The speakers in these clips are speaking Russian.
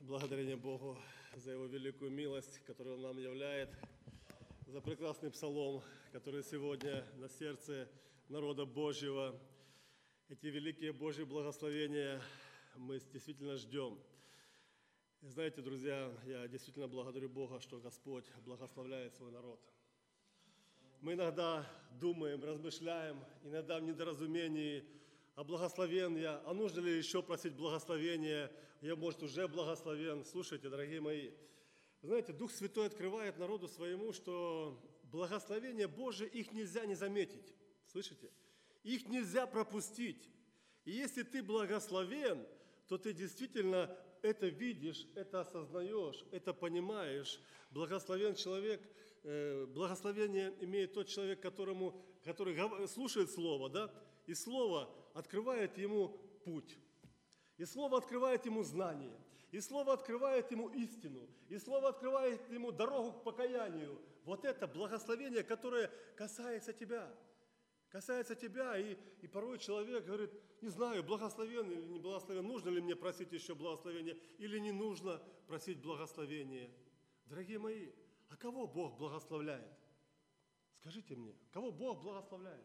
Благодарение Богу за Его великую милость, которую Он нам являет, за прекрасный псалом, который сегодня на сердце народа Божьего. Эти великие Божьи благословения мы действительно ждем. И знаете, друзья, я действительно благодарю Бога, что Господь благословляет свой народ. Мы иногда думаем, размышляем, иногда в недоразумении, а благословен я, а нужно ли еще просить благословения? Я, может, уже благословен. Слушайте, дорогие мои, знаете, Дух Святой открывает народу своему, что благословение Божие, их нельзя не заметить. Слышите? Их нельзя пропустить. И если ты благословен, то ты действительно это видишь, это осознаешь, это понимаешь. Благословен человек, благословение имеет тот человек, который слушает Слово, да? И Слово открывает ему путь. И Слово открывает ему знание. И Слово открывает ему истину. И Слово открывает ему дорогу к покаянию. Вот это благословение, которое касается тебя. Касается тебя. И порой человек говорит, не знаю, благословен или не благословен, нужно ли мне просить еще благословения или не нужно просить благословения. Дорогие мои, а кого Бог благословляет? Скажите мне, кого Бог благословляет?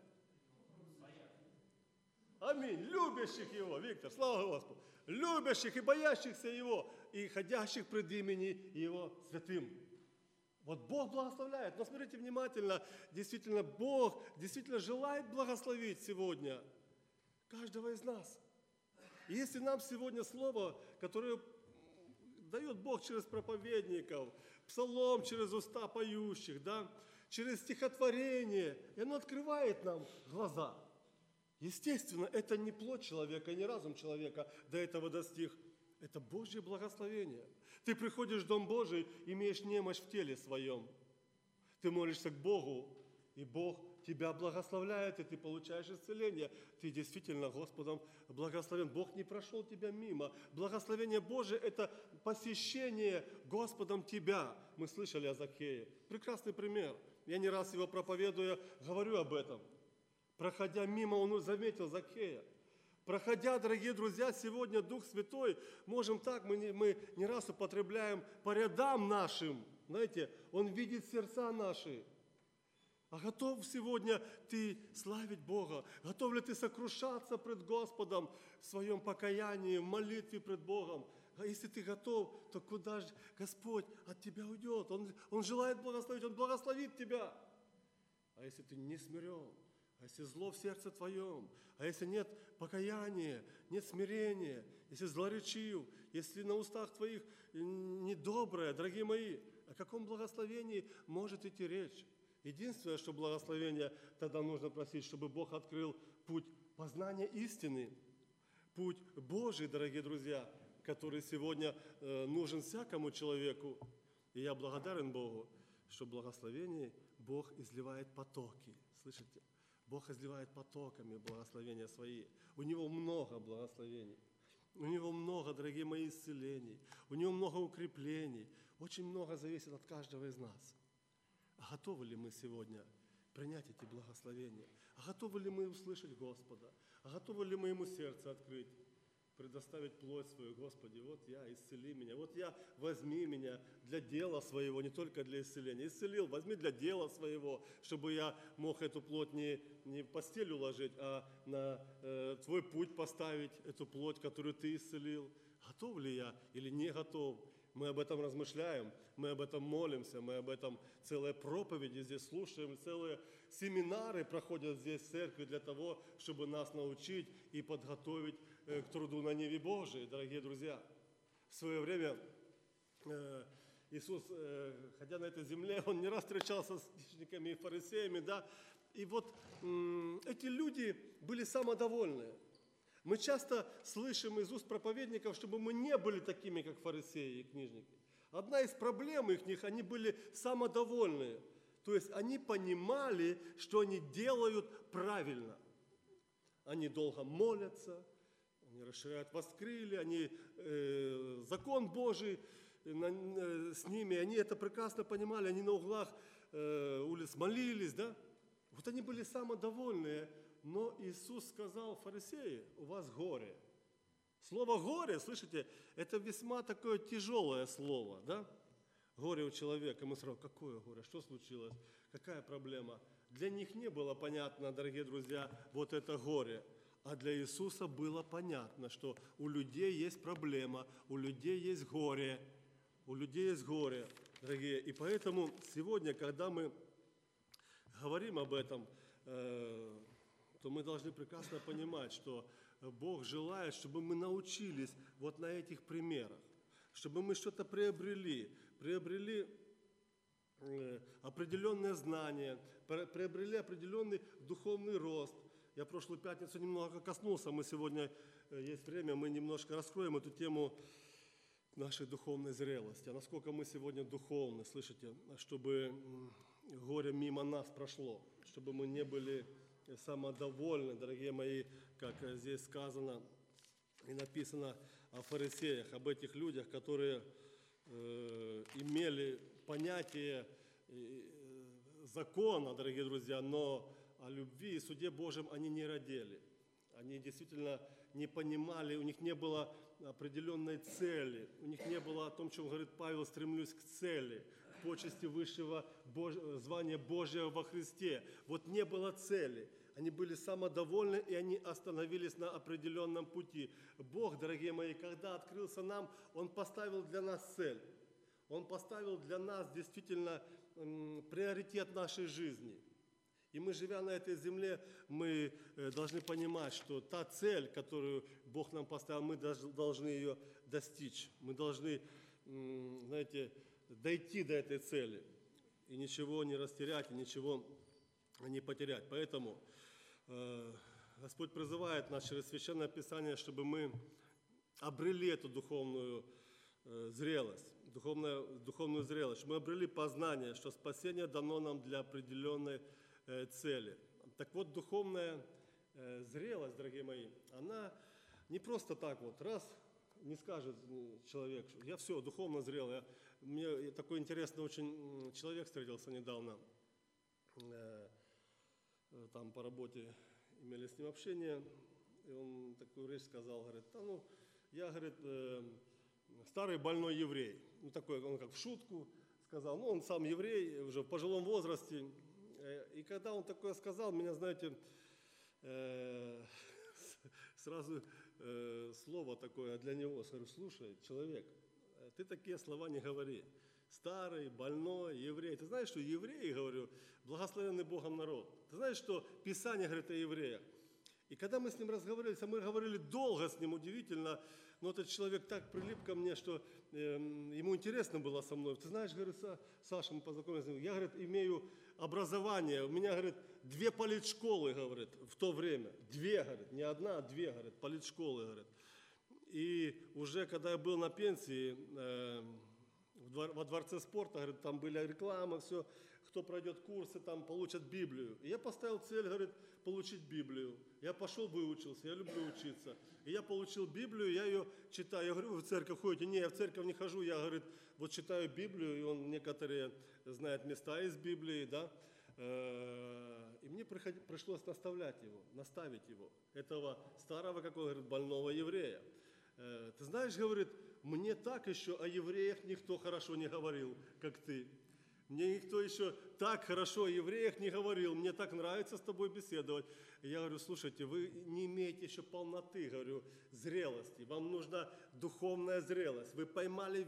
Аминь. Любящих Его, Виктор, слава Господу. Любящих и боящихся Его, и ходящих пред имени Его святым. Вот Бог благословляет. Но смотрите внимательно, действительно, Бог действительно желает благословить сегодня каждого из нас. И если нам сегодня слово, которое дает Бог через проповедников, псалом через уста поющих, да, через стихотворение, и оно открывает нам глаза. Естественно, это не плоть человека, не разум человека до этого достиг. Это Божье благословение. Ты приходишь в Дом Божий, имеешь немощь в теле своем. Ты молишься к Богу, и Бог тебя благословляет, и ты получаешь исцеление. Ты действительно Господом благословен. Бог не прошел тебя мимо. Благословение Божие – это посещение Господом тебя. Мы слышали о Закхее. Прекрасный пример. Я не раз его проповедуя, говорю об этом. Проходя мимо, он заметил Закхея. Проходя, дорогие друзья, сегодня Дух Святой, можем так, мы не раз употребляем по рядам нашим. Знаете, Он видит сердца наши. А готов сегодня ты славить Бога? Готов ли ты сокрушаться пред Господом в своем покаянии, в молитве пред Богом? А если ты готов, то куда же Господь от тебя уйдет? Он желает благословить, Он благословит тебя. А если ты не смирен? А если зло в сердце твоем, а если нет покаяния, нет смирения, если злоречив, если на устах твоих недоброе, дорогие мои, о каком благословении может идти речь? Единственное, что благословение тогда нужно просить, чтобы Бог открыл путь познания истины, путь Божий, дорогие друзья, который сегодня нужен всякому человеку. И я благодарен Богу, что благословение Бог изливает потоки. Слышите? Бог изливает потоками благословения свои. У Него много благословений. У Него много, дорогие мои, исцелений. У Него много укреплений. Очень много зависит от каждого из нас. А готовы ли мы сегодня принять эти благословения? А готовы ли мы услышать Господа? А готовы ли мы Ему сердце открыть? Предоставить плоть свою, Господи, вот я, исцели меня, вот я, возьми меня для дела своего, не только для исцеления. Исцелил, возьми для дела своего, чтобы я мог эту плоть не в постель уложить, а на Твой путь поставить, эту плоть, которую Ты исцелил. Готов ли я или не готов? Мы об этом размышляем, мы об этом молимся, мы об этом целые проповеди здесь слушаем, целые семинары проходят здесь в церкви для того, чтобы нас научить и подготовить к труду на ниве Божией, дорогие друзья. В свое время Иисус, ходя на этой земле, Он не раз встречался с книжниками и фарисеями, да, и вот эти люди были самодовольны. Мы часто слышим из уст проповедников, чтобы мы не были такими, как фарисеи и книжники. Одна из проблем их, они были самодовольны. То есть они понимали, что они делают правильно. Они долго молятся, они расширяют воскрили, они закон Божий с ними, они это прекрасно понимали, они на углах улиц молились, да? Вот они были самодовольные, но Иисус сказал: фарисеи, у вас горе. Слово «горе», слышите, это весьма такое тяжелое слово, да? Горе у человека. Мы сразу, какое горе, что случилось, какая проблема? Для них не было понятно, дорогие друзья, вот это горе. А для Иисуса было понятно, что у людей есть проблема, у людей есть горе, у людей есть горе, дорогие. И поэтому сегодня, когда мы говорим об этом, то мы должны прекрасно понимать, что Бог желает, чтобы мы научились вот на этих примерах, чтобы мы что-то приобрели определенные знания, приобрели определенный духовный рост. Я прошлую пятницу немного коснулся, мы сегодня, есть время, мы немножко раскроем эту тему нашей духовной зрелости. А насколько мы сегодня духовны, слышите, чтобы горе мимо нас прошло, чтобы мы не были самодовольны, дорогие мои, как здесь сказано и написано о фарисеях, об этих людях, которые имели понятие закона, дорогие друзья, но о любви и суде Божьем они не родили. Они действительно не понимали, у них не было определенной цели, у них не было о том, чем говорит Павел, стремлюсь к цели, к почести высшего звания Божьего во Христе. Вот не было цели. Они были самодовольны, и они остановились на определенном пути. Бог, дорогие мои, когда открылся нам, Он поставил для нас цель. Он поставил для нас действительно приоритет нашей жизни. И мы, живя на этой земле, мы должны понимать, что та цель, которую Бог нам поставил, мы должны ее достичь. Мы должны, знаете, дойти до этой цели. И ничего не растерять, и ничего не потерять. Поэтому Господь призывает нас через Священное Писание, чтобы мы обрели эту духовную зрелость, духовную зрелость, чтобы мы обрели познание, что спасение дано нам для определенной цели. Так вот, духовная зрелость, дорогие мои, она не просто так вот, раз, не скажет человек, что я все, духовно зрел. Мне такой интересный очень человек встретился недавно, там по работе имели с ним общение, и он такую речь сказал, говорит, я, говорит, старый больной еврей. Ну, такой, он как в шутку сказал, он сам еврей, уже в пожилом возрасте. И когда он такое сказал, меня, знаете, сразу слово такое для него, говорю, слушай, человек, ты такие слова не говори. Старый, больной, еврей. Ты знаешь, что евреи, говорю, благословенный Богом народ. Ты знаешь, что Писание говорит о евреях. И когда мы с ним разговаривали, мы говорили долго с ним, удивительно, но этот человек так прилип ко мне, что ему интересно было со мной. Ты знаешь, говорит, Саша, мы познакомились с ним, я, говорит, имею образование, у меня, говорит, 2 политшколы, говорит, в то время. 2, говорит, не одна, а 2, говорит, политшколы, говорит. И уже когда я был на пенсии, во Дворце спорта, говорит, там были рекламы, все, кто пройдет курсы, там получат Библию. И я поставил цель, говорит, получить Библию. Я пошел, выучился, я люблю учиться. И я получил Библию, я ее читаю. Я говорю, вы в церковь ходите? Не, я в церковь не хожу, я, говорит, вот читаю Библию, и он некоторые знает места из Библии, да. И мне пришлось наставить его, этого старого, как он говорит, больного еврея. Ты знаешь, говорит, мне так еще о евреях никто хорошо не говорил, как ты. Мне никто еще так хорошо о евреях не говорил, мне так нравится с тобой беседовать. И я говорю, слушайте, вы не имеете еще полноты, говорю, зрелости, вам нужна духовная зрелость. Вы поймали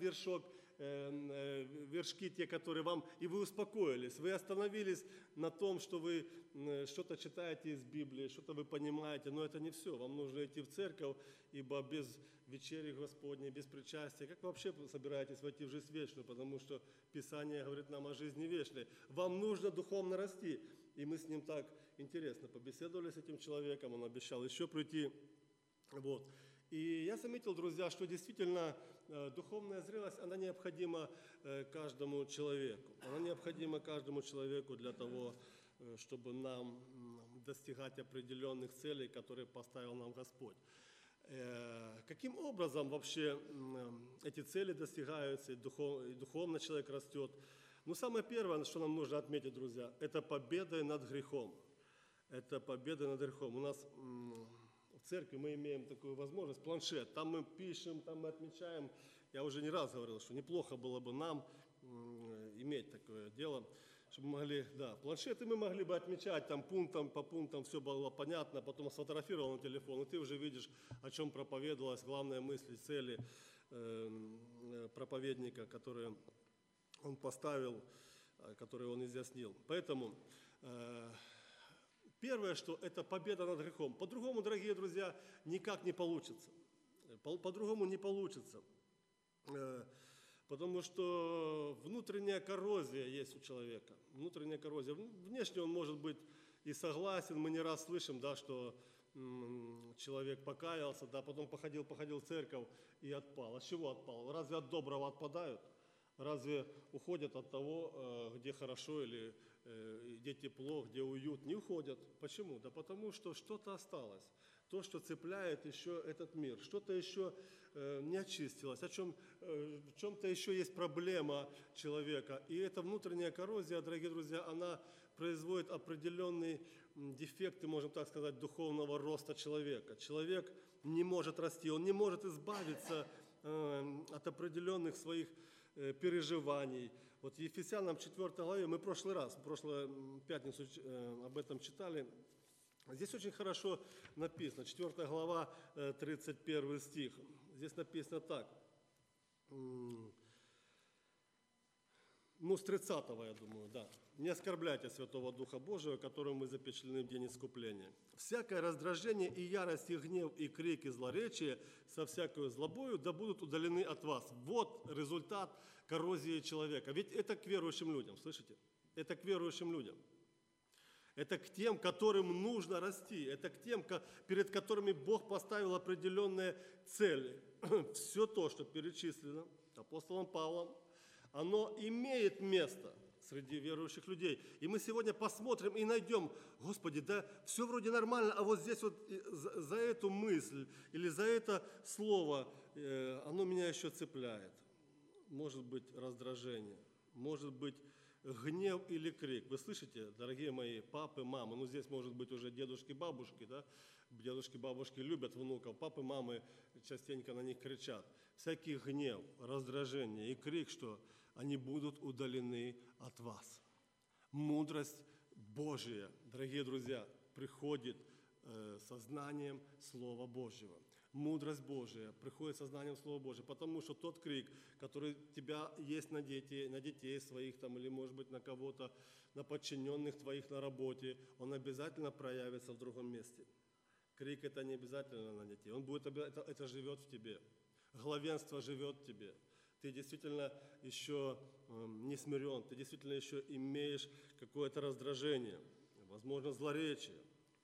вершки те, которые вам, и вы успокоились, вы остановились на том, что вы что-то читаете из Библии, что-то вы понимаете, но это не все, вам нужно идти в церковь, ибо без вечери Господней, без причастия, как вы вообще собираетесь войти в жизнь вечную, потому что Писание говорит нам о жизни вечной. Вам нужно духовно расти, и мы с ним так интересно побеседовали с этим человеком, он обещал еще прийти, вот. И я заметил, друзья, что действительно духовная зрелость, она необходима каждому человеку. Она необходима каждому человеку для того, чтобы нам достигать определенных целей, которые поставил нам Господь. Каким образом вообще эти цели достигаются, и духовно человек растет? Самое первое, что нам нужно отметить, друзья, это победа над грехом. Это победа над грехом. У нас в в церкви мы имеем такую возможность, планшет, там мы пишем, там мы отмечаем. Я уже не раз говорил, что неплохо было бы нам иметь такое дело, чтобы мы могли, планшеты мы могли бы отмечать там пунктом по пунктам, все было понятно, потом сфотографировал на телефон, и ты уже видишь, о чем проповедовалась, главная мысль, цели проповедника, которые он поставил, которые он изъяснил. Поэтому первое, что это победа над грехом. По-другому, дорогие друзья, никак не получится. По-другому не получится. Потому что внутренняя коррозия есть у человека. Внутренняя коррозия. Внешне он может быть и согласен. Мы не раз слышим, что человек покаялся, потом походил в церковь и отпал. От чего отпал? Разве от доброго отпадают? Разве уходят от того, где хорошо или где тепло, где уют? Не уходят. Почему? Да потому что что-то осталось. То, что цепляет еще этот мир. Что-то еще не очистилось. В чем-то еще есть проблема человека. И эта внутренняя коррозия, дорогие друзья, она производит определенные дефекты, можем так сказать, духовного роста человека. Человек не может расти, он не может избавиться от определенных своих переживаний. Вот в Ефесянам 4 главе, мы в прошлую пятницу об этом читали, здесь очень хорошо написано, 4 глава, 31 стих. Здесь написано так, с 30-го, я думаю, «Не оскорбляйте Святого Духа Божьего, которым мы запечатлены в день искупления. Всякое раздражение и ярость, и гнев, и крик, и злоречие со всякою злобою да будут удалены от вас». Вот результат коррозии человека. Ведь это к верующим людям, слышите? Это к верующим людям. Это к тем, которым нужно расти. Это к тем, перед которыми Бог поставил определенные цели. Все то, что перечислено апостолом Павлом, оно имеет место среди верующих людей. И мы сегодня посмотрим и найдем, Господи, все вроде нормально, а вот здесь вот за эту мысль или за это слово оно меня еще цепляет. Может быть раздражение, может быть гнев или крик. Вы слышите, дорогие мои папы, мамы, здесь может быть уже дедушки, бабушки, Дедушки, бабушки любят внуков, папы, мамы частенько на них кричат. Всякий гнев, раздражение и крик, что они будут удалены от вас. Мудрость Божия, дорогие друзья, приходит со знанием Слова Божьего. Мудрость Божия приходит со знанием Слова Божьего, потому что тот крик, который у тебя есть на детей своих или, может быть, на кого-то, на подчиненных твоих на работе, он обязательно проявится в другом месте. Крик – это не обязательно на детей, это живет в тебе. Главенство живет в тебе. Ты действительно еще не смирен, ты действительно еще имеешь какое-то раздражение, возможно, злоречие.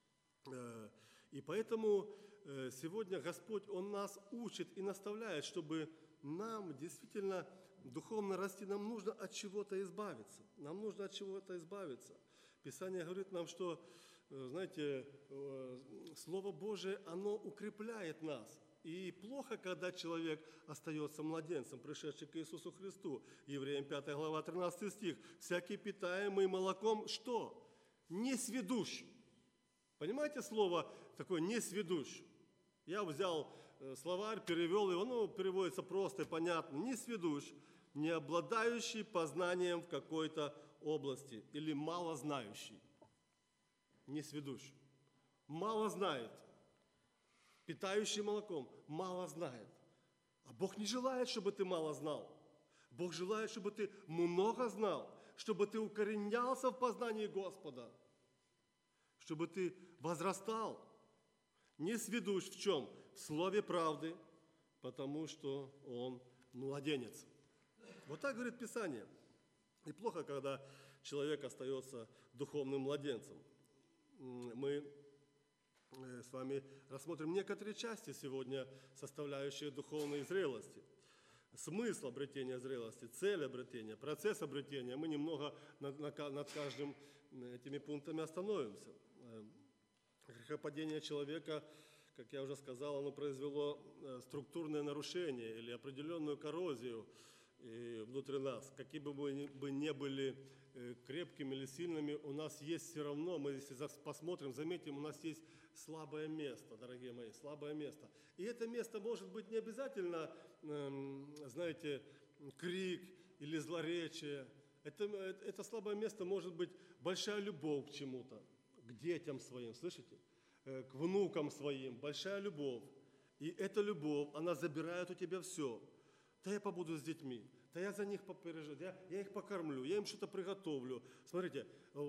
И поэтому сегодня Господь, Он нас учит и наставляет, чтобы нам действительно духовно расти, нам нужно от чего-то избавиться. Нам нужно от чего-то избавиться. Писание говорит нам, что, знаете, Слово Божие, оно укрепляет нас. И плохо, когда человек остается младенцем, пришедшим к Иисусу Христу. Евреям 5 глава 13 стих. «Всякий питаемый молоком» что? Несведущий. Понимаете слово такое «несведущий»? Я взял словарь, перевел его, переводится просто и понятно. Несведущий, не обладающий познанием в какой-то области или малознающий. Несведущий. Мало знает. Питающий молоком мало знает. А Бог не желает, чтобы ты мало знал. Бог желает, чтобы ты много знал, чтобы ты укоренялся в познании Господа, чтобы ты возрастал. Не сведущ в чем? В слове правды, потому что он младенец. Вот так говорит Писание. И плохо, когда человек остается духовным младенцем. Мы с вами рассмотрим некоторые части сегодня, составляющие духовной зрелости. Смысл обретения зрелости, цель обретения, процесс обретения. Мы немного над каждым этими пунктами остановимся. Грехопадение человека, как я уже сказал, оно произвело структурное нарушение или определенную коррозию внутри нас. Какие бы мы ни были крепкими или сильными, у нас есть все равно, мы если посмотрим, заметим, у нас есть слабое место, дорогие мои, слабое место. И это место может быть не обязательно, знаете, крик или злоречие. Это слабое место может быть большая любовь к чему-то, к детям своим, слышите? К внукам своим, большая любовь. И эта любовь, она забирает у тебя все. Да я побуду с детьми, да я за них попереживаю, я их покормлю, я им что-то приготовлю. Смотрите,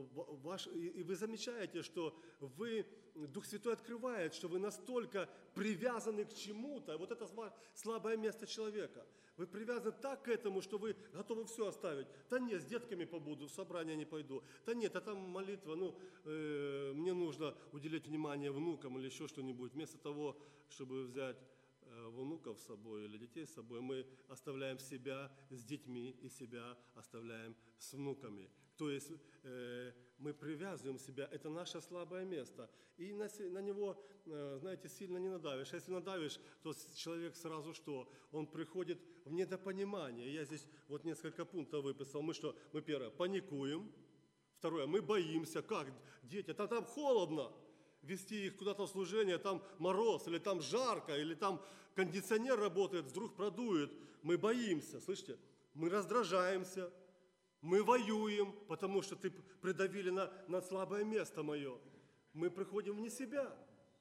и вы замечаете, что Дух Святой открывает, что вы настолько привязаны к чему-то. Вот это слабое место человека. Вы привязаны так к этому, что вы готовы все оставить. Да нет, с детками побуду, в собрание не пойду. Да нет, а там молитва, мне нужно уделять внимание внукам или еще что-нибудь. Вместо того, чтобы взять внуков с собой или детей с собой, мы оставляем себя с детьми и себя оставляем с внуками. То есть мы привязываем себя, это наше слабое место. И на него, знаете, сильно не надавишь. А если надавишь, то человек сразу что? Он приходит в недопонимание. Я здесь вот несколько пунктов выписал. Мы первое, паникуем. Второе, мы боимся. Как дети? Там холодно. Вести их куда-то в служение, там мороз, или там жарко, или там кондиционер работает, вдруг продует. Мы боимся, слышите? Мы раздражаемся, мы воюем, потому что ты придавили на слабое место мое. Мы приходим вне себя.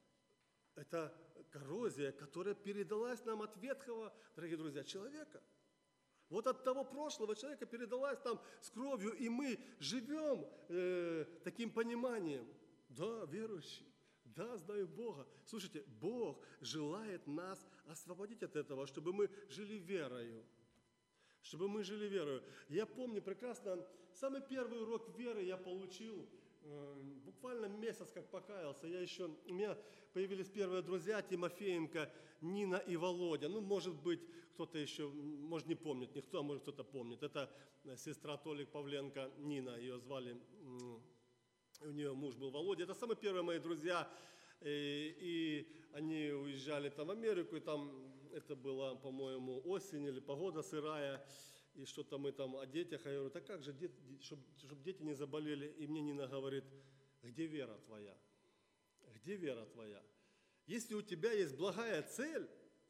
Это коррозия, которая передалась нам от ветхого, дорогие друзья, человека. Вот от того прошлого человека передалась нам с кровью, и мы живем таким пониманием. Да, верующий. Да, знаю Бога. Слушайте, Бог желает нас освободить от этого, чтобы мы жили верою. Чтобы мы жили верою. Я помню прекрасно, самый первый урок веры я получил, буквально месяц как покаялся. У меня появились первые друзья, Тимофеенко, Нина и Володя. Может быть, кто-то еще, может не помнит, никто, а может кто-то помнит. Это сестра Толик Павленко, Нина, ее звали. У нее муж был Володя. Это самые первые мои друзья. И они уезжали там в Америку, и там это была, по-моему, осень или погода сырая. И что-то мы там о детях. Я говорю, так как же, чтобы дети не заболели. И мне Нина говорит, где вера твоя? Где вера твоя? Если у тебя есть благая цель,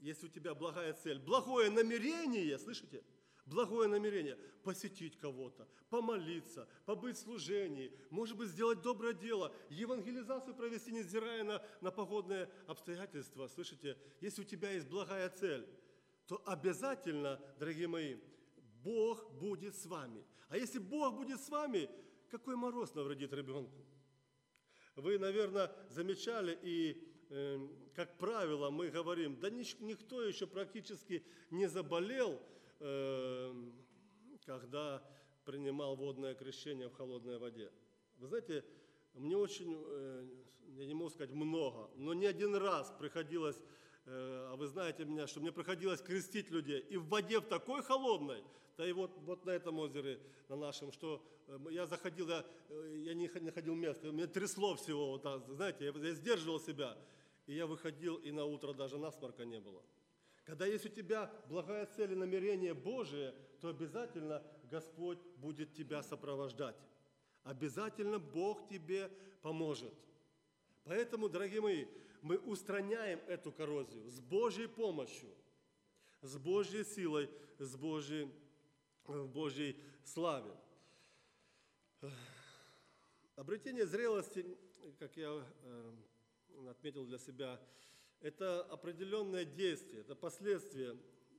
благое намерение, слышите? Благое намерение – посетить кого-то, помолиться, побыть в служении, может быть, сделать доброе дело, евангелизацию провести, невзирая на погодные обстоятельства. Слышите, если у тебя есть благая цель, то обязательно, дорогие мои, Бог будет с вами. А если Бог будет с вами, какой мороз навредит ребенку? Вы, наверное, замечали, и, как правило, мы говорим, да никто еще практически не заболел, когда принимал водное крещение в холодной воде. Вы знаете, мне очень, я не могу сказать много, но не один раз приходилось, а вы знаете меня, что мне приходилось крестить людей и в воде в такой холодной, да и вот на этом озере, на нашем, что я заходил, я не находил места, меня трясло всего, вот так, знаете, я сдерживал себя, и я выходил, и на утро даже насморка не было. Когда есть у тебя благая цель и намерение Божие, то обязательно Господь будет тебя сопровождать. Обязательно Бог тебе поможет. Поэтому, дорогие мои, мы устраняем эту коррозию с Божьей помощью, с Божьей силой, в Божьей славе. Обретение зрелости, как я отметил для себя, это определенное действие, это последствия,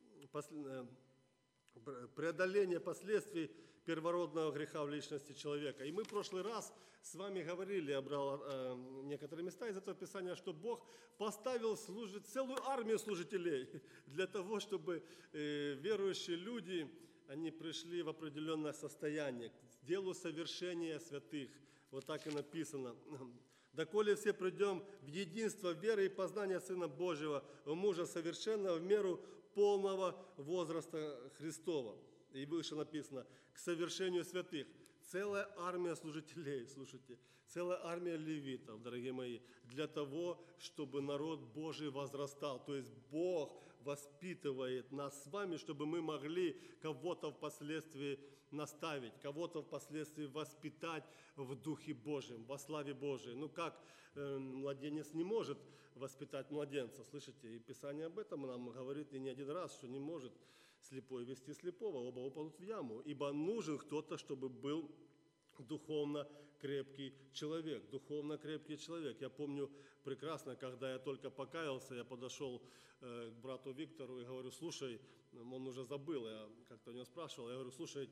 преодоление последствий первородного греха в личности человека. И мы в прошлый раз с вами говорили, я брал некоторые места из этого Писания, что Бог поставил целую армию служителей для того, чтобы верующие люди, они пришли в определенное состояние, к делу совершения святых. Вот так и написано. «Доколе все придем в единство веры и познания Сына Божьего, в мужа совершенного, в меру полного возраста Христова». И выше написано, к совершению святых. Целая армия служителей, слушайте, целая армия левитов, дорогие мои, для того, чтобы народ Божий возрастал. То есть Бог воспитывает нас с вами, чтобы мы могли кого-то впоследствии наставить, кого-то впоследствии воспитать в Духе Божьем, во славе Божией. Ну как младенец не может воспитать младенца, слышите? И Писание об этом нам говорит и не один раз, что не может слепой вести слепого, оба упадут в яму, ибо нужен кто-то, чтобы был духовно крепкий человек, духовно крепкий человек. Я помню прекрасно, когда я только покаялся, я подошел к брату Виктору и говорю: слушай, он уже забыл, я как-то у него спрашивал, я говорю: слушай,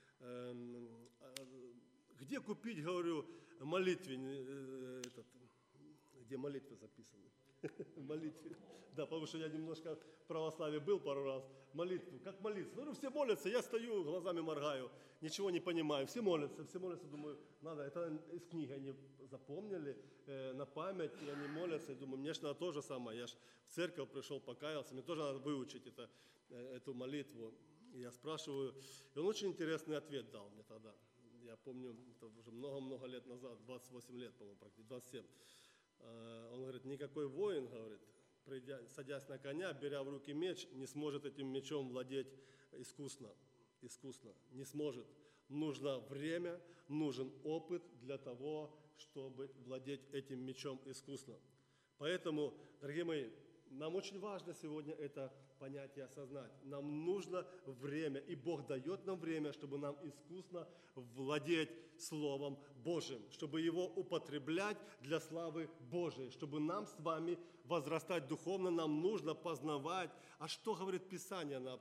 где купить, говорю, молитвенник, где молитвы записаны? Молитвы. Да, потому что я немножко в православии был пару раз. Молитву. Как молиться? Ну, все молятся, я стою, глазами моргаю, ничего не понимаю. Все молятся, думаю, надо. Это из книги они запомнили на память, и они молятся. И думаю, мне же надо то же самое. Я же в церковь пришел, покаялся, мне тоже надо выучить эту молитву. И я спрашиваю, и он очень интересный ответ дал мне тогда. Я помню, это уже много-много лет назад, 28 лет, по-моему, практически, 27. Он говорит: никакой воин, говорит, садясь на коня, беря в руки меч, не сможет этим мечом владеть искусно. Не сможет. Нужно время, нужен опыт для того, чтобы владеть этим мечом искусно. Поэтому, дорогие мои, нам очень важно сегодня это понятие осознать. Нам нужно время, и Бог дает нам время, чтобы нам искусно владеть Словом Божьим, чтобы его употреблять для славы Божией, чтобы нам с вами возрастать духовно, нам нужно познавать, а что говорит Писание нам,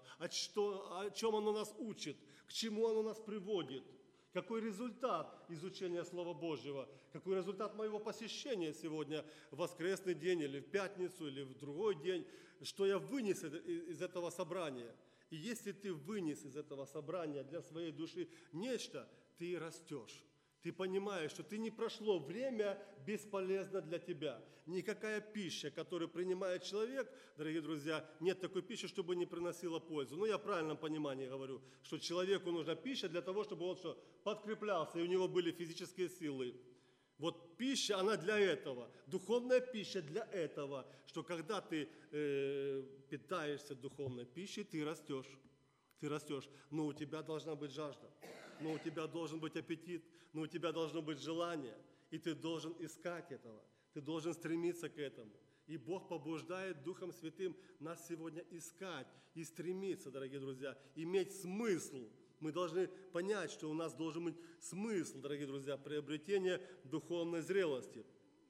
о чем оно нас учит, к чему оно нас приводит. Какой результат изучения Слова Божьего? Какой результат моего посещения сегодня в воскресный день или в пятницу, или в другой день? Что я вынес из этого собрания? И если ты вынес из этого собрания для своей души нечто, ты растешь. Ты понимаешь, что ты не прошло время бесполезно для тебя. Никакая пища, которую принимает человек, дорогие друзья, нет такой пищи, чтобы не приносила пользу. Ну, я в правильном понимании говорю, что человеку нужна пища для того, чтобы он подкреплялся, и у него были физические силы. Вот пища, она для этого, духовная пища для этого, что когда ты питаешься духовной пищей, ты растешь, но у тебя должна быть жажда, но у тебя должен быть аппетит, но у тебя должно быть желание, и ты должен искать этого, ты должен стремиться к этому. И Бог побуждает Духом Святым нас сегодня искать и стремиться, дорогие друзья, иметь смысл. Мы должны понять, что у нас должен быть смысл, дорогие друзья, приобретения духовной зрелости.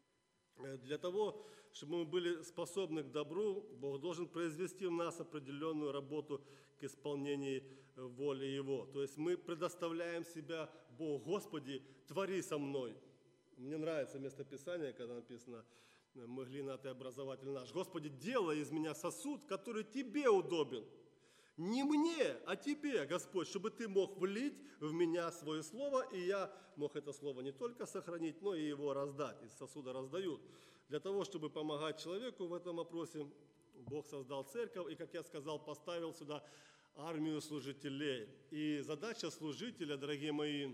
Для того, чтобы мы были способны к добру, Бог должен произвести в нас определенную работу к исполнению воли Его. То есть мы предоставляем себя Богу: Господи, твори со мной. Мне нравится местописание, когда написано: мы глина, ты образователь наш. Господи, делай из меня сосуд, который тебе удобен. Не мне, а тебе, Господь, чтобы ты мог влить в меня свое слово, и я мог это слово не только сохранить, но и его раздать. Из сосуда раздают. Для того, чтобы помогать человеку в этом вопросе, Бог создал церковь и, как я сказал, поставил сюда армию служителей. И задача служителя, дорогие мои,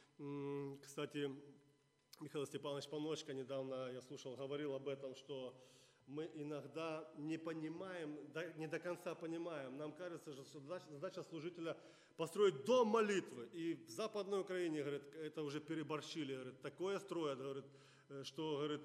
кстати, Михаил Степанович Паночка недавно, я слушал, говорил об этом, что мы иногда не понимаем, не до конца понимаем. Нам кажется, что задача служителя построить дом молитвы. И в Западной Украине, говорят, это уже переборщили, говорят, такое строят, говорят, что, говорят,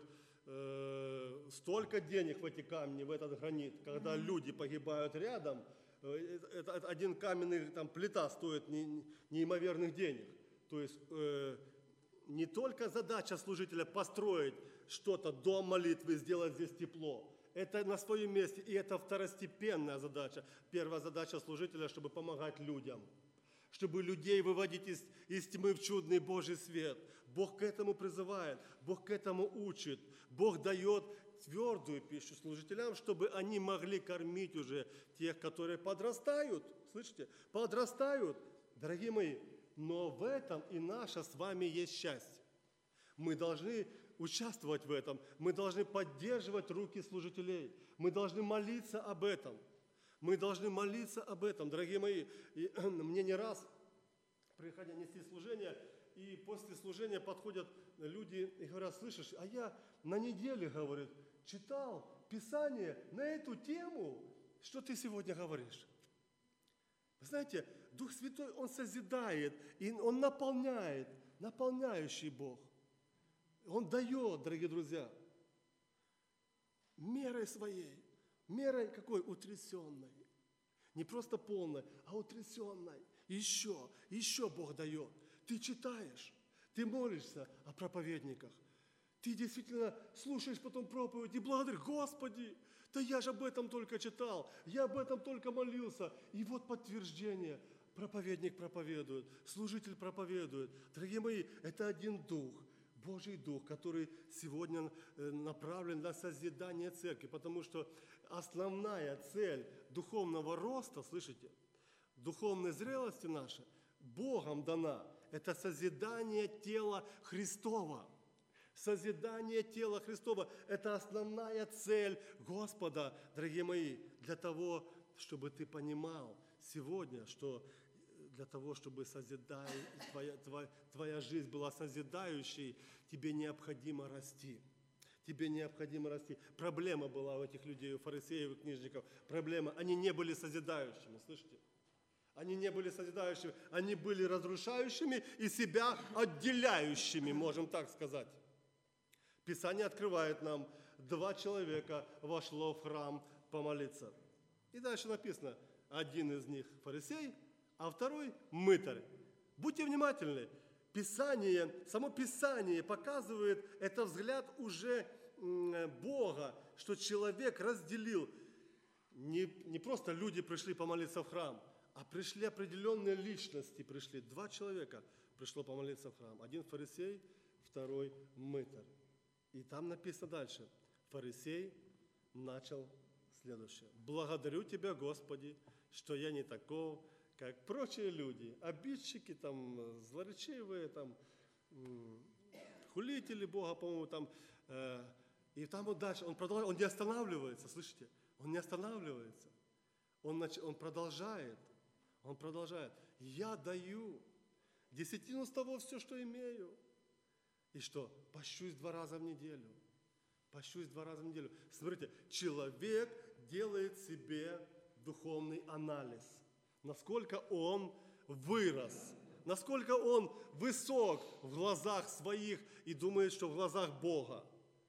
столько денег в эти камни, в этот гранит, когда люди погибают рядом, один каменный плита стоит неимоверных денег. То есть не только задача служителя построить что-то, дом молитвы, сделать здесь тепло. Это на своем месте, и это второстепенная задача. Первая задача служителя, чтобы помогать людям, чтобы людей выводить из тьмы в чудный Божий свет. Бог к этому призывает, Бог к этому учит. Бог дает твердую пищу служителям, чтобы они могли кормить уже тех, которые подрастают. Слышите? Подрастают. Дорогие мои, но в этом и наше с вами есть счастье. Мы должны участвовать в этом. Мы должны поддерживать руки служителей. Мы должны молиться об этом. Мы должны молиться об этом, дорогие мои. И мне не раз, приходя нести служение, и после служения подходят люди и говорят: слышишь, а я на неделе, говорит, читал Писание на эту тему. что ты сегодня говоришь? Вы знаете, Дух Святой, Он созидает, и Он наполняет, наполняющий Бог. Он дает, дорогие друзья, мерой своей, мерой какой? Утрясенной. Не просто полной, а утрясенной. Еще Бог дает. Ты читаешь, ты молишься о проповедниках. Ты действительно слушаешь потом проповедь и благодаришь: Господи, да я же об этом только читал, я об этом только молился. И вот подтверждение. Проповедник проповедует, служитель проповедует. Дорогие мои, это один Дух, Божий Дух, который сегодня направлен на созидание церкви, потому что основная цель духовного роста, слышите, духовной зрелости нашей, Богом дана. Это созидание тела Христова. Созидание тела Христова – это основная цель Господа, дорогие мои, для того, чтобы ты понимал сегодня, что для того, чтобы твоя жизнь была созидающей, тебе необходимо расти. Тебе необходимо расти. Проблема была у этих людей, у фарисеев и книжников. Проблема, они не были созидающими, слышите? Они не были созидающими, они были разрушающими и себя отделяющими, можем так сказать. Писание открывает нам: 2 человека вошло в храм помолиться. И дальше написано: один из них фарисей, а второй мытарь. Будьте внимательны. Писание, само Писание показывает, это взгляд уже Бога, что человек разделил. Не просто люди пришли помолиться в храм, а пришли определенные личности. 2 человека пришло помолиться в храм. Один фарисей, второй мытарь. И там написано дальше. Фарисей начал следующее: «Благодарю Тебя, Господи, что я не таков, как прочие люди, обидчики, там, злоречивые, там, хулители Бога, по-моему, там». И там вот дальше, он продолжает, он не останавливается, слышите? Он не останавливается. Он продолжает. «Я даю десятину с того все, что имею». И что? Пощусь 2 раза в неделю. Смотрите, человек делает себе духовный анализ. Насколько он вырос, насколько он высок в глазах своих и думает, что в глазах Бога.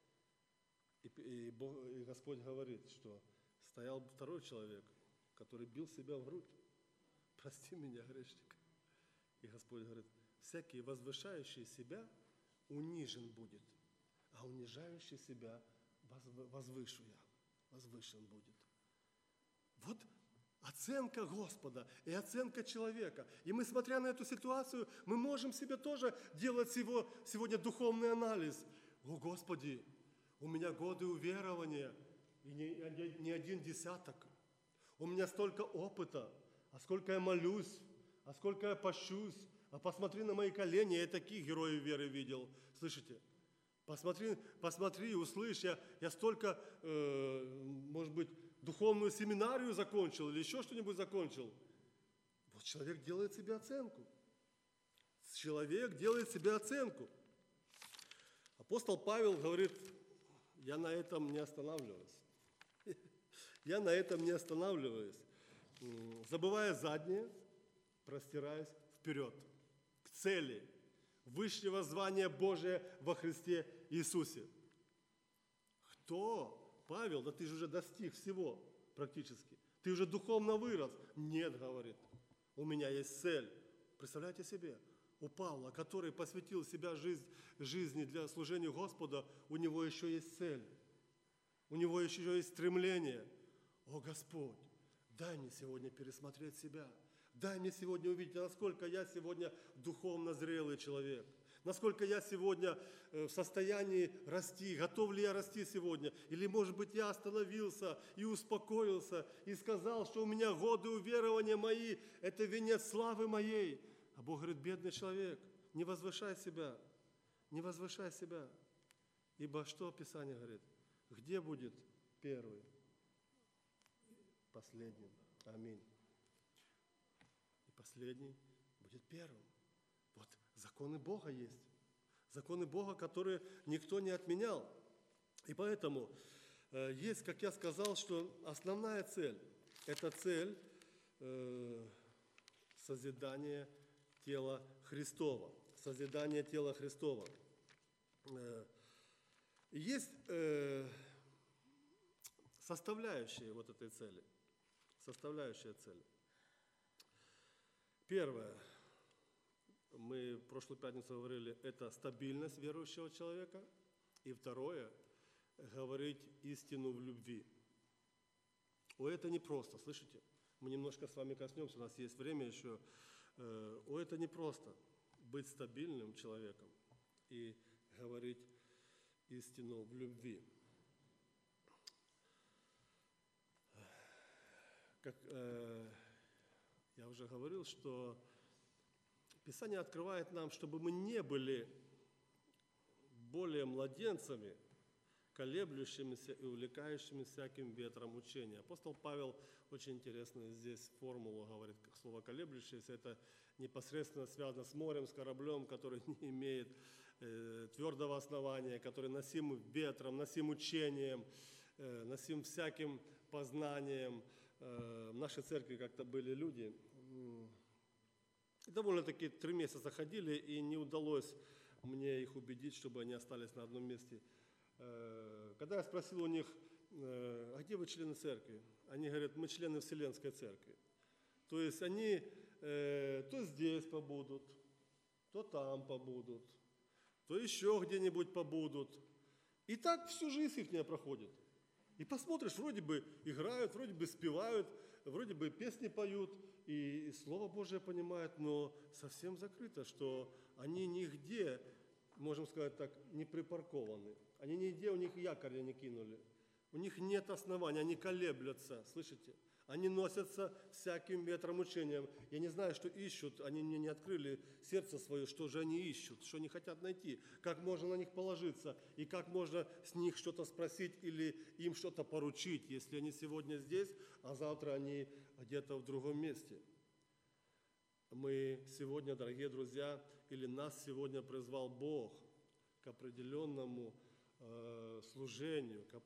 И Господь говорит, что стоял 2 человек, который бил себя в грудь. Прости меня, грешник. И Господь говорит: всякий возвышающий себя унижен будет, а унижающий себя возвышу я, возвышен будет. Вот оценка Господа и оценка человека. И мы, смотря на эту ситуацию, мы можем себе тоже делать сегодня духовный анализ. О, Господи, у меня годы уверования, и не 1 десяток. У меня столько опыта, а сколько я молюсь, а сколько я пощусь. А посмотри на мои колени, я таких героев веры видел. Слышите? Посмотри, услышь, я столько, может быть, духовную семинарию закончил или еще что-нибудь закончил. Вот человек делает себе оценку. Апостол Павел говорит: я на этом не останавливаюсь. Забывая заднее, простираясь вперед, к цели высшего звания Божия во Христе Иисусе. Кто? Павел, да ты же уже достиг всего практически. Ты уже духовно вырос. Нет, говорит, у меня есть цель. Представляете себе, у Павла, который посвятил себя жизни для служения Господа, у него еще есть цель. У него еще есть стремление. О, Господь, дай мне сегодня пересмотреть себя. Дай мне сегодня увидеть, насколько я сегодня духовно зрелый человек. Насколько я сегодня в состоянии расти, готов ли я расти сегодня. Или, может быть, я остановился и успокоился, и сказал, что у меня годы уверования мои, это венец славы моей. А Бог говорит: бедный человек, не возвышай себя, Ибо что Писание говорит? Где будет первый? Последним. Аминь. И последний будет первым. Вот законы Бога есть. Законы Бога, которые никто не отменял. И поэтому есть, как я сказал, что основная цель Это цель созидания тела Христова. Созидание тела Христова. Есть составляющие вот этой цели. Составляющая цели. Первое, мы в прошлую пятницу говорили, это стабильность верующего человека. И второе, говорить истину в любви. Это непросто, слышите? Мы немножко с вами коснемся, у нас есть время еще. Это непросто быть стабильным человеком и говорить истину в любви. Как я уже говорил, что Писание открывает нам, чтобы мы не были более младенцами, колеблющимися и увлекающимися всяким ветром учения. Апостол Павел очень интересно здесь формулу говорит, слово «колеблющийся» – это непосредственно связано с морем, с кораблем, который не имеет твердого основания, который носим ветром, носим учением, носим всяким познанием. В нашей церкви как-то были люди, довольно-таки 3 месяца ходили, и не удалось мне их убедить, чтобы они остались на одном месте. Когда я спросил у них, а где вы члены церкви? Они говорят, мы члены Вселенской церкви. То есть они то здесь побудут, то там побудут, то еще где-нибудь побудут. И так всю жизнь их проходит. И посмотришь, вроде бы играют, вроде бы спевают, вроде бы песни поют, и Слово Божие понимают, но совсем закрыто, что они нигде, можем сказать так, не припаркованы. Они нигде, у них якоря не кинули. У них нет основания, они колеблются, слышите? Они носятся всяким ветром учением. Я не знаю, что ищут, они мне не открыли сердце свое, что же они ищут, что они хотят найти, как можно на них положиться, и как можно с них что-то спросить или им что-то поручить, если они сегодня здесь, а завтра они где-то в другом месте. Мы сегодня, дорогие друзья, или нас сегодня призвал Бог к определенному служению, к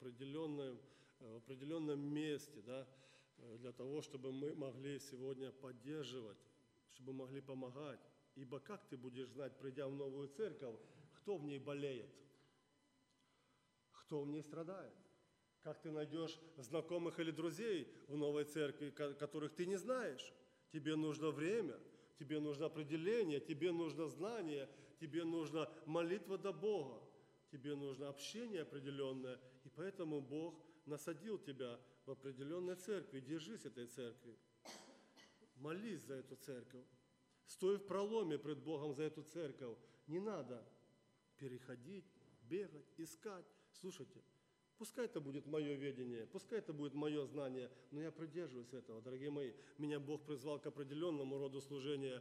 в определенном месте, да, для того, чтобы мы могли сегодня поддерживать, чтобы могли помогать. Ибо как ты будешь знать, придя в новую церковь, кто в ней болеет, кто в ней страдает? Как ты найдешь знакомых или друзей в новой церкви, которых ты не знаешь? Тебе нужно время, тебе нужно определение, тебе нужно знание, тебе нужна молитва до Бога, тебе нужно общение определенное, и поэтому Бог насадил тебя в определенной церкви. Держись этой церкви. Молись за эту церковь. Стой в проломе пред Богом за эту церковь. Не надо переходить, бегать, искать. Слушайте, пускай это будет мое видение, пускай это будет мое знание, но я придерживаюсь этого, дорогие мои. Меня Бог призвал к определенному роду служения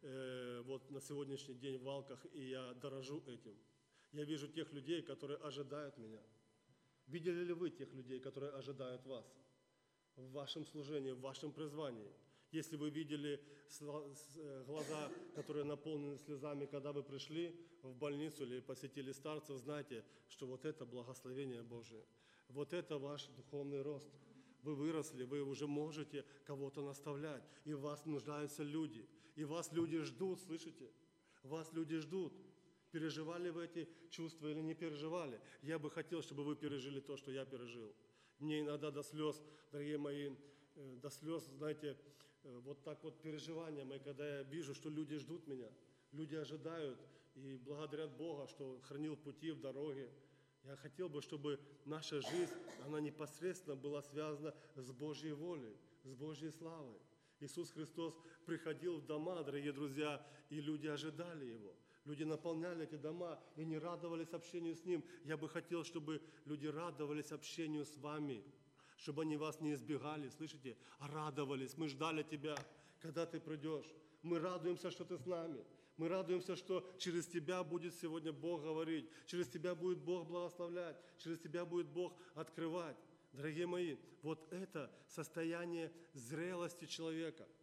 вот на сегодняшний день в Валках, и я дорожу этим. Я вижу тех людей, которые ожидают меня. Видели ли вы тех людей, которые ожидают вас в вашем служении, в вашем призвании? Если вы видели глаза, которые наполнены слезами, когда вы пришли в больницу или посетили старцев, знайте, что вот это благословение Божие, вот это ваш духовный рост. Вы выросли, вы уже можете кого-то наставлять, и в вас нуждаются люди, и вас люди ждут, слышите? Вас люди ждут. Переживали вы эти чувства или не переживали? Я бы хотел, чтобы вы пережили то, что я пережил. Мне иногда до слез, дорогие мои, до слез, знаете, вот так вот переживания мои, когда я вижу, что люди ждут меня, люди ожидают и благодарят Бога, что хранил пути в дороге. Я хотел бы, чтобы наша жизнь, она непосредственно была связана с Божьей волей, с Божьей славой. Иисус Христос приходил в дома, дорогие друзья, и люди ожидали Его. Люди наполняли эти дома и не радовались общению с Ним. Я бы хотел, чтобы люди радовались общению с вами, чтобы они вас не избегали, слышите, а радовались. Мы ждали Тебя, когда Ты придешь. Мы радуемся, что Ты с нами. Мы радуемся, что через Тебя будет сегодня Бог говорить, через Тебя будет Бог благословлять, через Тебя будет Бог открывать. Дорогие мои, вот это состояние зрелости человека.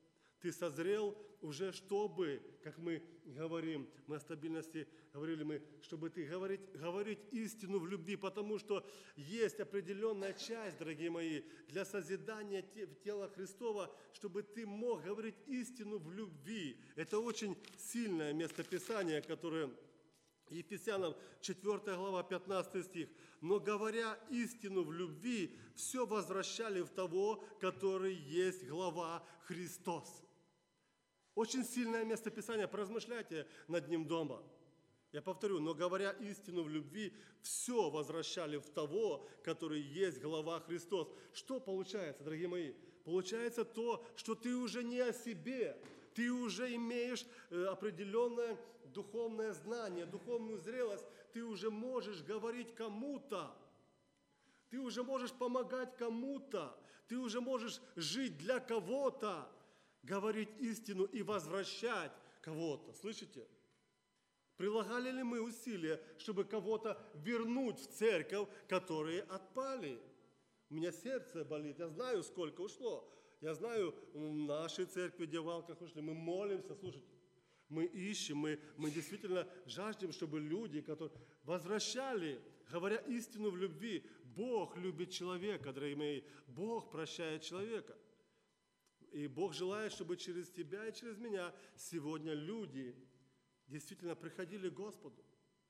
Ты созрел уже, чтобы, как мы говорим, мы о стабильности говорили, чтобы ты говорить истину в любви, потому что есть определенная часть, дорогие мои, для созидания тела Христова, чтобы ты мог говорить истину в любви. Это очень сильное местописание, которое Ефесянам 4 глава, 15 стих. «Но говоря истину в любви, все возвращали в того, который есть глава Христос». Очень сильное местописание, поразмышляйте над ним дома. Я повторю, но говоря истину в любви, все возвращали в того, который есть глава Христос. Что получается, дорогие мои? Получается то, что ты уже не о себе, ты уже имеешь определенное духовное знание, духовную зрелость, ты уже можешь говорить кому-то, ты уже можешь помогать кому-то, ты уже можешь жить для кого-то, говорить истину и возвращать кого-то. Слышите? Прилагали ли мы усилия, чтобы кого-то вернуть в церковь, которые отпали? У меня сердце болит, я знаю, сколько ушло. Я знаю, в нашей церкви, где в Алках ушли, мы молимся, слушайте, мы ищем, мы действительно жаждем, чтобы люди, которые возвращали, говоря истину в любви. Бог любит человека, дорогие мои, Бог прощает человека. И Бог желает, чтобы через тебя и через меня сегодня люди действительно приходили к Господу,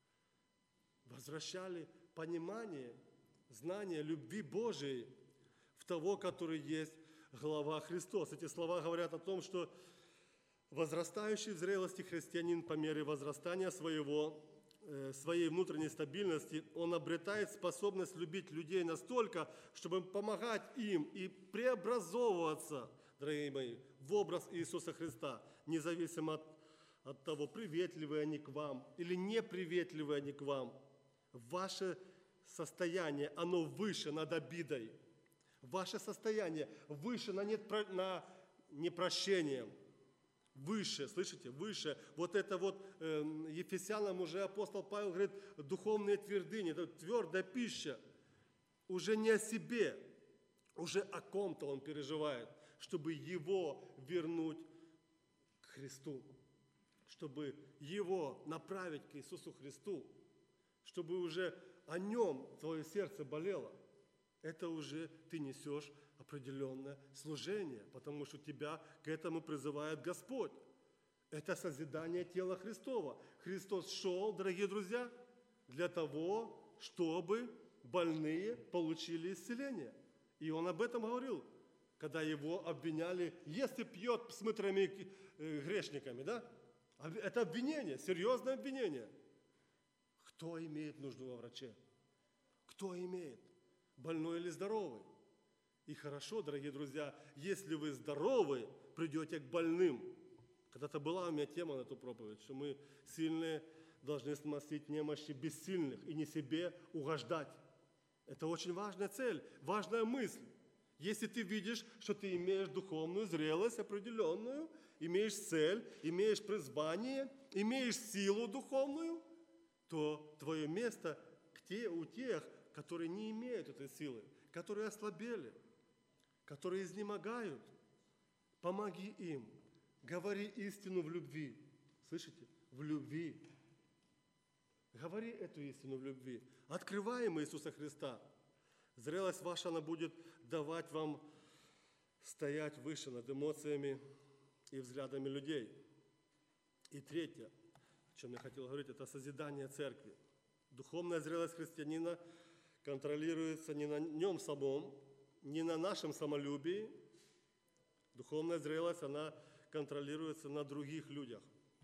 возвращали понимание, знание любви Божией в того, который есть глава Христос. Эти слова говорят о том, что возрастающий в зрелости христианин по мере возрастания своей внутренней стабильности, он обретает способность любить людей настолько, чтобы помогать им и преобразовываться, дорогие мои, в образ Иисуса Христа, независимо от того, приветливы они к вам или неприветливы они к вам. Ваше состояние, оно выше над обидой. Ваше состояние выше над непрощением. Выше, слышите, выше. Вот это вот Ефесянам уже апостол Павел говорит, духовные твердыни, это твердая пища. Уже не о себе, уже о ком-то он переживает, чтобы его вернуть к Христу, чтобы его направить к Иисусу Христу, чтобы уже о нем твое сердце болело. Это уже ты несешь определенное служение, потому что тебя к этому призывает Господь. Это созидание тела Христова. Христос шел, дорогие друзья, для того, чтобы больные получили исцеление. И Он об этом говорил, когда Его обвиняли, если пьет с мытарями грешниками, да? Это обвинение, серьезное обвинение. Кто имеет нужду во враче? Кто имеет? Больной или здоровый? И хорошо, дорогие друзья, если вы здоровы, придете к больным. Когда-то была у меня тема на эту проповедь, что мы сильные должны сносить немощи бессильных и не себе угождать. Это очень важная цель, важная мысль. Если ты видишь, что ты имеешь духовную зрелость определенную, имеешь цель, имеешь призвание, имеешь силу духовную, то твое место у тех, которые не имеют этой силы, которые ослабели, которые изнемогают. Помоги им. Говори истину в любви. Слышите? В любви. Говори эту истину в любви. Открываем Иисуса Христа. Зрелость ваша, она будет давать вам стоять выше над эмоциями и взглядами людей. И третье, о чем я хотел говорить, это созидание церкви. Духовная зрелость христианина контролируется не на нем самом, не на нашем самолюбии. Духовная зрелость, она контролируется на других людях.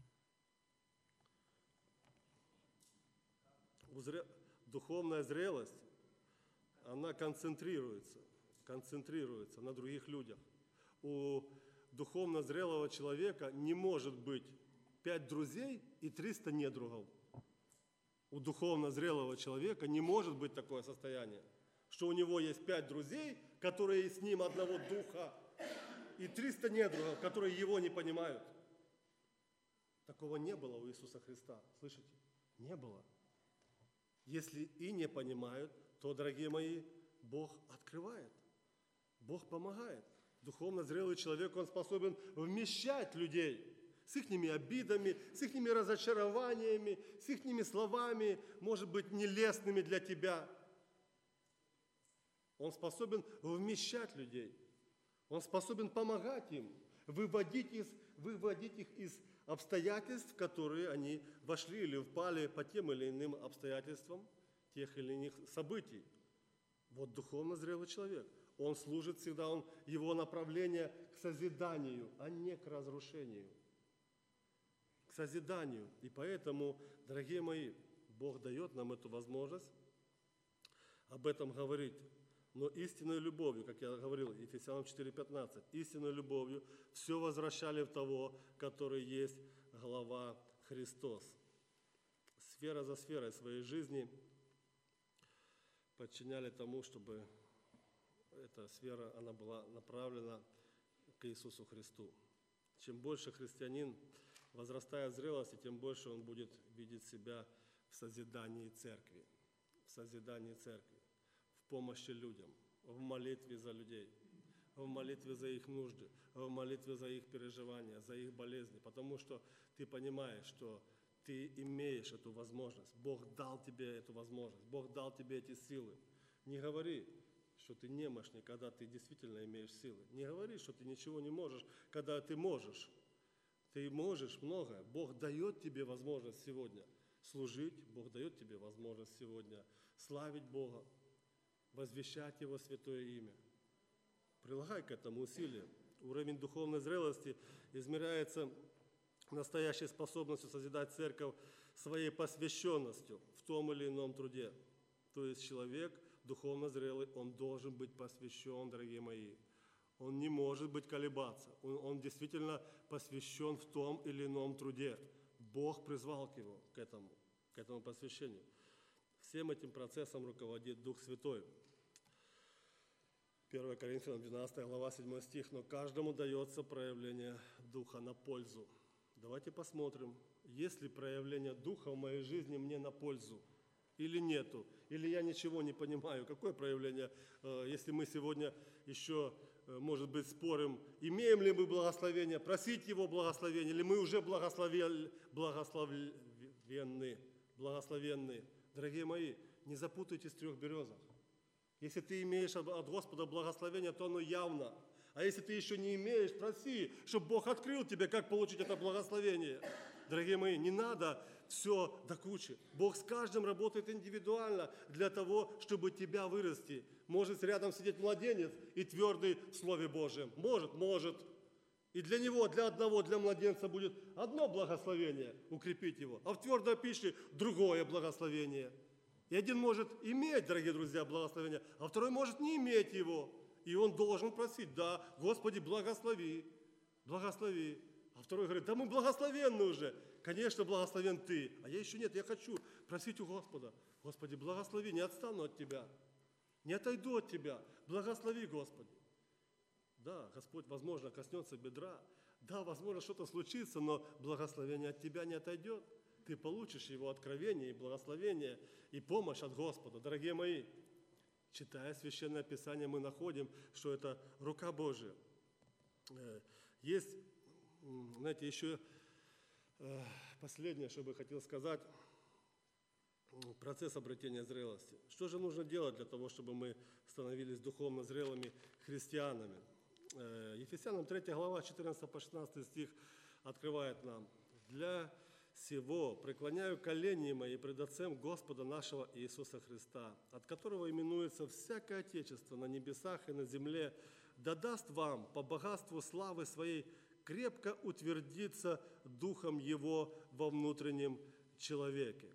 Духовная зрелость, она концентрируется на других людях. У духовно зрелого человека не может быть 5 друзей и 300 недругов. У духовно зрелого человека не может быть такое состояние, что у него есть 5 друзей, которые с ним одного духа, и 300 недругов, которые его не понимают. Такого не было у Иисуса Христа. Слышите? Не было. Если и не понимают, то, дорогие мои, Бог открывает. Бог помогает. Духовно зрелый человек, он способен вмещать людей с их обидами, с их разочарованиями, с их словами, может быть, нелестными для тебя. Он способен вмещать людей. Он способен помогать им, выводить их из обстоятельств, в которые они вошли или впали по тем или иным обстоятельствам тех или иных событий. Вот духовно зрелый человек. Он служит всегда, его направление к созиданию, а не к разрушению. К созиданию. И поэтому, дорогие мои, Бог дает нам эту возможность об этом говорить. Но истинной любовью, как я говорил, Ефесянам 4:15, истинной любовью все возвращали в того, который есть глава Христос. Сфера за сферой своей жизни подчиняли тому, чтобы эта сфера, она была направлена к Иисусу Христу. Чем больше христианин возрастает в зрелости, тем больше он будет видеть себя в созидании церкви. В созидании церкви. В помощи людям, в молитве за людей, в молитве за их нужды, в молитве за их переживания, за их болезни. Потому что ты понимаешь, что ты имеешь эту возможность. Бог дал тебе эту возможность. Бог дал тебе эти силы. Не говори, что ты немощный, когда ты действительно имеешь силы. Не говори, что ты ничего не можешь, когда ты можешь. Ты можешь многое. Бог дает тебе возможность сегодня служить. Бог дает тебе возможность сегодня славить Бога, возвещать Его святое имя. Прилагай к этому усилия. Уровень духовной зрелости измеряется настоящей способностью созидать церковь своей посвященностью в том или ином труде. То есть человек духовно зрелый, он должен быть посвящен, дорогие мои. Он не может быть колебаться. Он действительно посвящен в том или ином труде. Бог призвал его к этому посвящению. Всем этим процессом руководит Дух Святой. 1 Коринфянам 12 глава 7 стих. «Но каждому дается проявление Духа на пользу». Давайте посмотрим, есть ли проявление Духа в моей жизни мне на пользу или нету. Или я ничего не понимаю. Какое проявление? Если мы сегодня еще, может быть, спорим, имеем ли мы благословение, просить Его благословения, или мы уже благословенны. Дорогие мои, не запутайтесь в 3 березах. Если ты имеешь от Господа благословение, то оно явно. А если ты еще не имеешь, проси, чтобы Бог открыл тебе, как получить это благословение. Дорогие мои, не надо все до кучи. Бог с каждым работает индивидуально для того, чтобы тебя вырасти. Может рядом сидеть младенец и твердый в Слове Божьем. Может. И для него, для одного, для младенца будет одно благословение, укрепить его, а в твердой пище другое благословение. И один может иметь, дорогие друзья, благословение, а второй может не иметь его. И он должен просить: да, Господи, благослови. А второй говорит: да мы благословенны уже. Конечно, благословен ты, а я еще нет, я хочу просить у Господа: Господи, благослови, не отстану от Тебя, не отойду от Тебя, благослови, Господи. Да, Господь, возможно, коснется бедра, да, возможно, что-то случится, но благословение от Тебя не отойдет. Ты получишь Его откровение и благословение, и помощь от Господа. Дорогие мои, читая Священное Писание, мы находим, что это рука Божия. Есть, знаете, еще последнее, что бы хотел сказать, процесс обретения зрелости. Что же нужно делать для того, чтобы мы становились духовно зрелыми христианами? Ефесянам 3 глава, 14 по 16 стих открывает нам: «Для сего преклоняю колени мои пред Отцем Господа нашего Иисуса Христа, от которого именуется всякое отечество на небесах и на земле, да даст вам по богатству славы своей крепко утвердиться Духом Его во внутреннем человеке».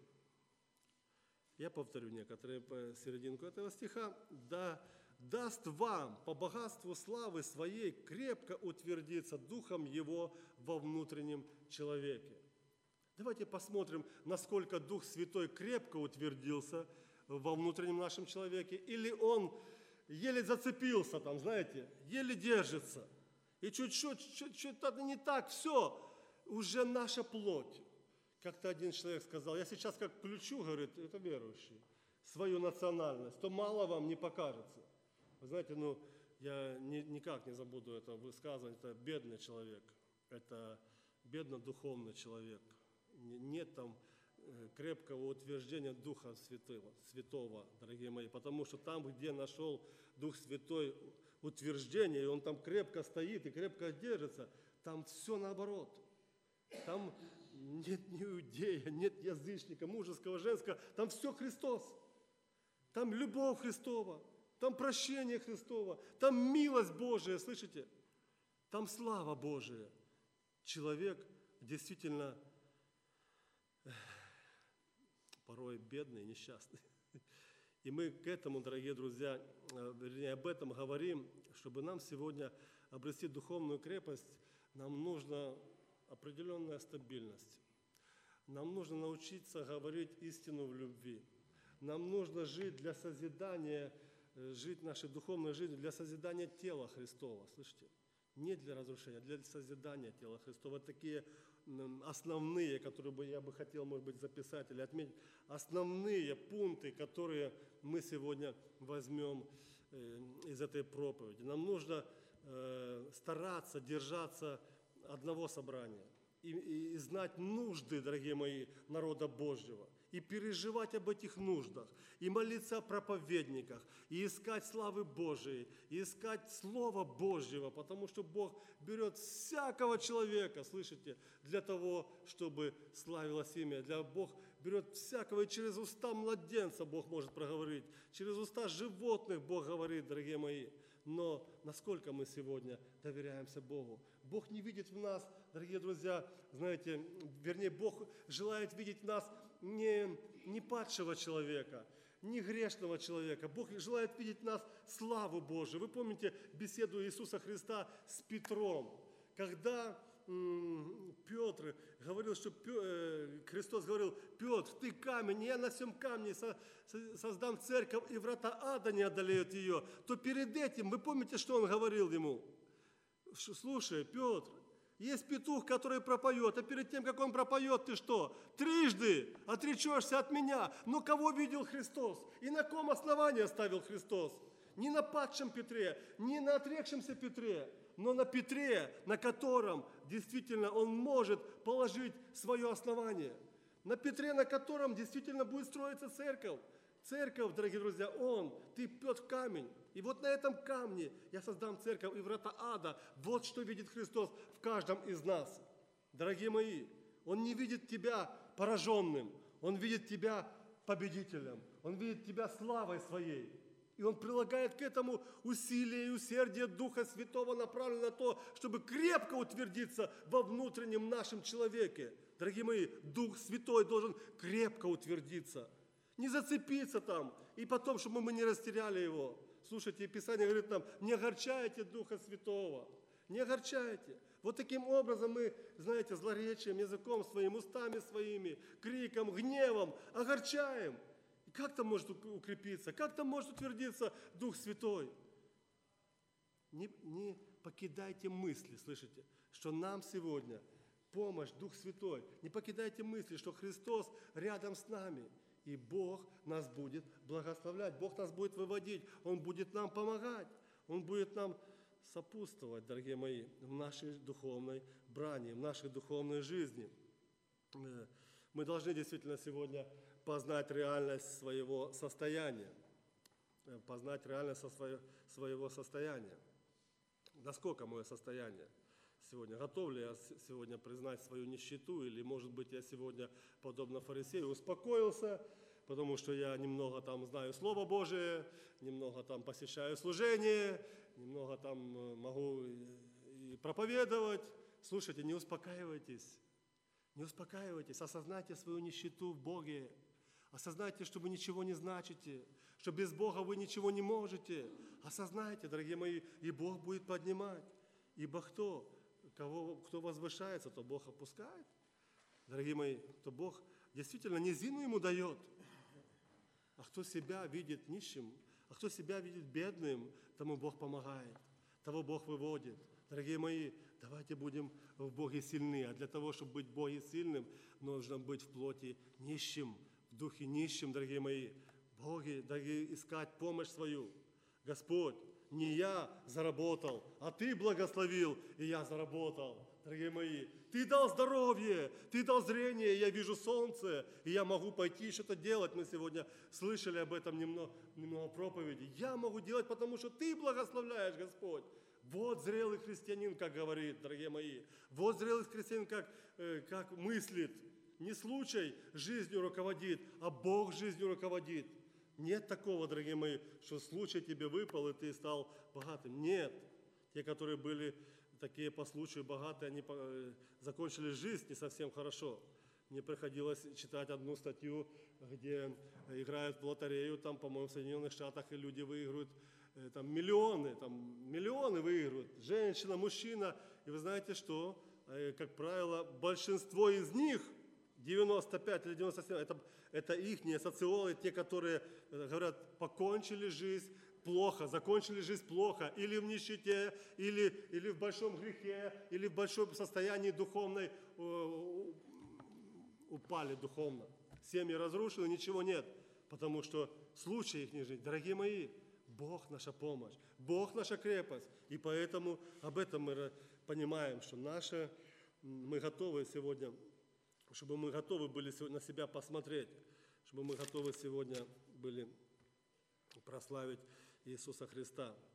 Я повторю некоторые по серединку этого стиха. «Да даст вам по богатству славы своей крепко утвердиться Духом Его во внутреннем человеке». Давайте посмотрим, насколько Дух Святой крепко утвердился во внутреннем нашем человеке, или он еле зацепился там, знаете, еле держится. И чуть-чуть, что-то не так, все, уже наша плоть. Как-то один человек сказал: я сейчас как включу, говорит, это верующий, свою национальность, то мало вам не покажется. Вы знаете, Я никак не забуду это высказывание. Это бедный человек, это бедно-духовный человек. Нет там крепкого утверждения Духа Святого, дорогие мои, потому что там, где нашел Дух Святой утверждение, и он там крепко стоит и крепко держится, там все наоборот. Там нет ни иудея, нет язычника, мужеского, женского, там все Христос. Там любовь Христова, там прощение Христова, там милость Божия, слышите? Там слава Божия. Человек действительно порой бедный, несчастный. И мы к этому, дорогие друзья, вернее, об этом говорим, чтобы нам сегодня обрести духовную крепость, нам нужна определенная стабильность. Нам нужно научиться говорить истину в любви. Нам нужно жить для созидания, жить нашей духовной жизнью для созидания тела Христова, слышите? Не для разрушения, а для созидания тела Христова. Такие основные, которые я бы хотел, может быть, записать или отметить, основные пункты, которые мы сегодня возьмем из этой проповеди. Нам нужно стараться держаться одного собрания и знать нужды, дорогие мои, народа Божьего, и переживать об этих нуждах, и молиться о проповедниках, и искать славы Божией, и искать Слова Божьего, потому что Бог берет всякого человека, слышите, для того, чтобы славилось имя. Бог берет всякого, и через уста младенца Бог может проговорить, через уста животных Бог говорит, дорогие мои. Но насколько мы сегодня доверяемся Богу? Бог не видит в нас, дорогие друзья, знаете, вернее, Бог желает видеть в нас не падшего человека, не грешного человека. Бог желает видеть в нас славу Божию. Вы помните беседу Иисуса Христа с Петром, когда Петр говорил, что Христос говорил: Петр, ты камень, я на всем камне создам церковь, и врата ада не одолеют ее. То перед этим, вы помните, что он говорил ему? Слушай, Петр, есть петух, который пропоет, а перед тем, как он пропоет, ты что? Трижды отречешься от меня. Но кого видел Христос? И на ком основание ставил Христос? Не на падшем Петре, не на отрекшемся Петре, но на Петре, на котором действительно он может положить свое основание. На Петре, на котором действительно будет строиться церковь. Церковь, дорогие друзья, ты Петр камень. И вот на этом камне я создам церковь и врата ада. Вот что видит Христос в каждом из нас. Дорогие мои, Он не видит тебя пораженным, Он видит тебя победителем, Он видит тебя славой своей. И Он прилагает к этому усилия и усердие Духа Святого, направленное на то, чтобы крепко утвердиться во внутреннем нашем человеке. Дорогие мои, Дух Святой должен крепко утвердиться. Не зацепиться там, и потом, чтобы мы не растеряли его. Слушайте, Писание говорит нам: не огорчайте Духа Святого, не огорчайте. Вот таким образом мы, знаете, злоречием, языком своим, устами своими, криком, гневом огорчаем. И как там может укрепиться, как там может утвердиться Дух Святой? Не покидайте мысли, слышите, что нам сегодня помощь, Дух Святой. Не покидайте мысли, что Христос рядом с нами. И Бог нас будет благословлять, Бог нас будет выводить, Он будет нам помогать, Он будет нам сопутствовать, дорогие мои, в нашей духовной брани, в нашей духовной жизни. Мы должны действительно сегодня познать реальность своего состояния, познать реальность своего состояния. Насколько мое состояние сегодня? Готов ли я сегодня признать свою нищету? Или, может быть, я сегодня, подобно фарисею, успокоился, потому что я немного там знаю Слово Божие, немного там посещаю служение, немного там могу и проповедовать. Слушайте, не успокаивайтесь, осознайте свою нищету в Боге. Осознайте, что вы ничего не значите, что без Бога вы ничего не можете. Осознайте, дорогие мои, и Бог будет поднимать. Ибо кто возвышается, то Бог опускает. Дорогие мои, то Бог действительно низину ему дает. А кто себя видит нищим, а кто себя видит бедным, тому Бог помогает, того Бог выводит. Дорогие мои, давайте будем в Боге сильны. А для того, чтобы быть в Боге сильным, нужно быть в плоти нищим, в духе нищим, дорогие мои. Боги, дорогие, искать помощь свою. Господь, Не я заработал, а Ты благословил, и я заработал. Дорогие мои, Ты дал здоровье, Ты дал зрение, я вижу солнце, и я могу пойти что-то делать. Мы сегодня слышали об этом немного проповеди. Я могу делать, потому что Ты благословляешь, Господь. Вот зрелый христианин, как говорит, дорогие мои. Вот зрелый христианин, как мыслит. Не случай жизнью руководит, а Бог жизнью руководит. Нет такого, дорогие мои, что случай тебе выпал, и ты стал богатым. Нет. Те, которые были такие по случаю богатые, они закончили жизнь не совсем хорошо. Мне приходилось читать одну статью, где играют в лотерею, там, по-моему, в Соединенных Штатах, и люди выигрывают там миллионы выигрывают. Женщина, мужчина. И вы знаете что? Как правило, большинство из них, 95 или 97, это ихние социологи, те, которые говорят, покончили жизнь плохо, закончили жизнь плохо, или в нищете, или в большом грехе, или в большом состоянии духовной, упали духовно. Семьи разрушены, ничего нет, потому что случай их не жить. Дорогие мои, Бог наша помощь, Бог наша крепость. И поэтому об этом мы понимаем, что мы готовы сегодня, чтобы мы готовы были на себя посмотреть, чтобы мы готовы сегодня были прославить Иисуса Христа.